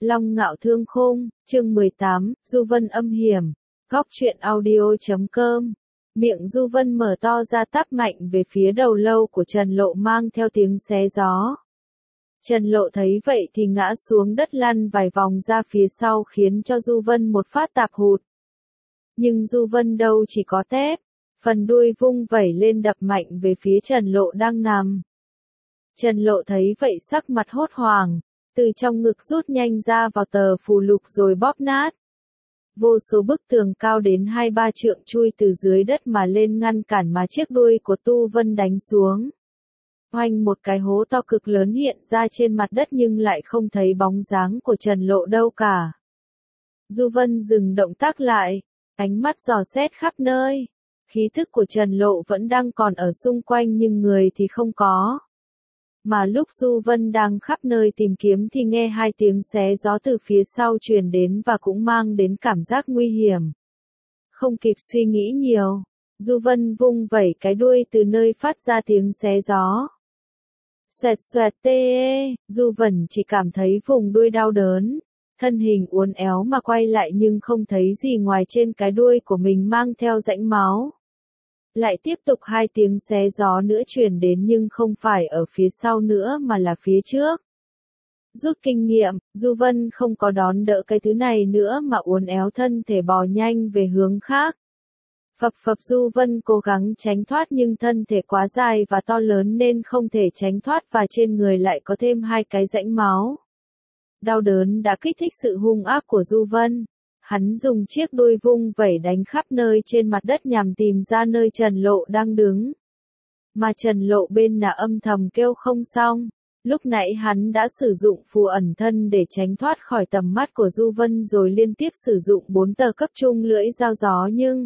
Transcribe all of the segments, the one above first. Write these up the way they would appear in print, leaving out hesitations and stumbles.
Long Ngạo Thương Khung, chương 18, Du Vân âm hiểm, góc truyện audio.com. Miệng Du Vân mở to ra táp mạnh về phía đầu lâu của Trần Lộ mang theo tiếng xé gió. Trần Lộ thấy vậy thì ngã xuống đất lăn vài vòng ra phía sau khiến cho Du Vân một phát tạp hụt. Nhưng Du Vân đâu chỉ có tép, phần đuôi vung vẩy lên đập mạnh về phía Trần Lộ đang nằm. Trần Lộ thấy vậy sắc mặt hốt hoảng, từ trong ngực rút nhanh ra vào tờ phù lục rồi bóp nát. Vô số bức tường cao đến 2-3 trượng chui từ dưới đất mà lên ngăn cản mà chiếc đuôi của Tu Vân đánh xuống. Oanh, một cái hố to cực lớn hiện ra trên mặt đất nhưng lại không thấy bóng dáng của Trần Lộ đâu cả. Du Vân dừng động tác lại, ánh mắt dò xét khắp nơi. Khí thức của Trần Lộ vẫn đang còn ở xung quanh nhưng người thì không có. Mà lúc Du Vân đang khắp nơi tìm kiếm thì nghe hai tiếng xé gió từ phía sau truyền đến và cũng mang đến cảm giác nguy hiểm. Không kịp suy nghĩ nhiều, Du Vân vung vẩy cái đuôi từ nơi phát ra tiếng xé gió. Xoẹt xoẹt tê, Du Vân chỉ cảm thấy vùng đuôi đau đớn, thân hình uốn éo mà quay lại nhưng không thấy gì ngoài trên cái đuôi của mình mang theo rãnh máu. Lại tiếp tục hai tiếng xé gió nữa truyền đến nhưng không phải ở phía sau nữa mà là phía trước. Rút kinh nghiệm, Du Vân không có đón đỡ cái thứ này nữa mà uốn éo thân thể bò nhanh về hướng khác. Phập phập, Du Vân cố gắng tránh thoát nhưng thân thể quá dài và to lớn nên không thể tránh thoát và trên người lại có thêm hai cái rãnh máu. Đau đớn đã kích thích sự hung ác của Du Vân. Hắn dùng chiếc đuôi vung vẩy đánh khắp nơi trên mặt đất nhằm tìm ra nơi Trần Lộ đang đứng. Mà Trần Lộ bên nà âm thầm kêu không xong. Lúc nãy hắn đã sử dụng phù ẩn thân để tránh thoát khỏi tầm mắt của Du Vân rồi liên tiếp sử dụng 4 tờ cấp trung lưỡi dao gió nhưng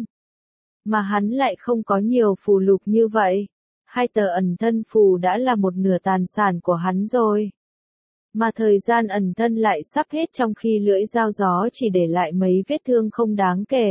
mà hắn lại không có nhiều phù lục như vậy. 2 tờ ẩn thân phù đã là một nửa tài sản của hắn rồi. Mà thời gian ẩn thân lại sắp hết trong khi lưỡi dao gió chỉ để lại mấy vết thương không đáng kể.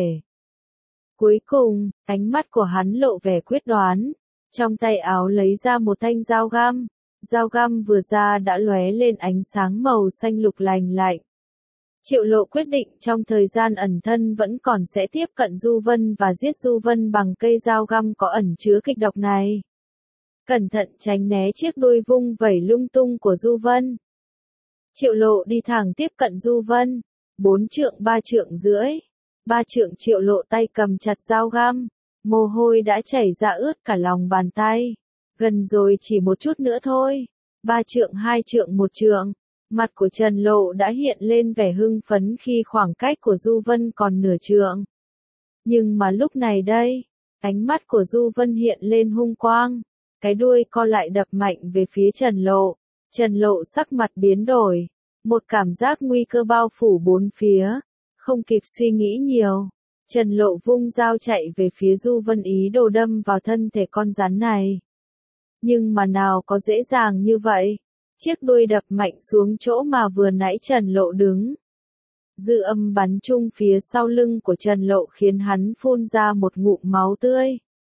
Cuối cùng, ánh mắt của hắn lộ vẻ quyết đoán. Trong tay áo lấy ra một thanh dao găm. Dao găm vừa ra đã lóe lên ánh sáng màu xanh lục lành lạnh. Triệu Lộ quyết định trong thời gian ẩn thân vẫn còn sẽ tiếp cận Du Vân và giết Du Vân bằng cây dao găm có ẩn chứa kịch độc này. Cẩn thận tránh né chiếc đuôi vung vẩy lung tung của Du Vân. Triệu Lộ đi thẳng tiếp cận Du Vân. 4 trượng 3 trượng rưỡi. 3 trượng Triệu Lộ tay cầm chặt dao găm. Mồ hôi đã chảy ra ướt cả lòng bàn tay. Gần rồi, chỉ một chút nữa thôi. 3 trượng 2 trượng 1 trượng. Mặt của Trần Lộ đã hiện lên vẻ hưng phấn khi khoảng cách của Du Vân còn nửa trượng. Nhưng mà lúc này đây, ánh mắt của Du Vân hiện lên hung quang. Cái đuôi co lại đập mạnh về phía Trần Lộ. Trần Lộ sắc mặt biến đổi. Một cảm giác nguy cơ bao phủ bốn phía. Không kịp suy nghĩ nhiều. Trần Lộ vung dao chạy về phía Du Vân ý đồ đâm vào thân thể con rắn này. Nhưng mà nào có dễ dàng như vậy. Chiếc đuôi đập mạnh xuống chỗ mà vừa nãy Trần Lộ đứng. Dư âm bắn chung phía sau lưng của Trần Lộ khiến hắn phun ra một ngụm máu tươi.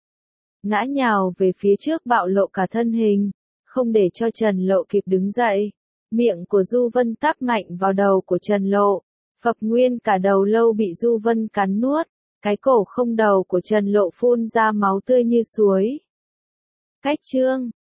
Ngã nhào về phía trước bạo lộ cả thân hình. Không để cho Trần Lộ kịp đứng dậy. Miệng của Du Vân táp mạnh vào đầu của Trần Lộ. Phập nguyên cả đầu lâu bị Du Vân cắn nuốt. Cái cổ không đầu của Trần Lộ phun ra máu tươi như suối. Cách chương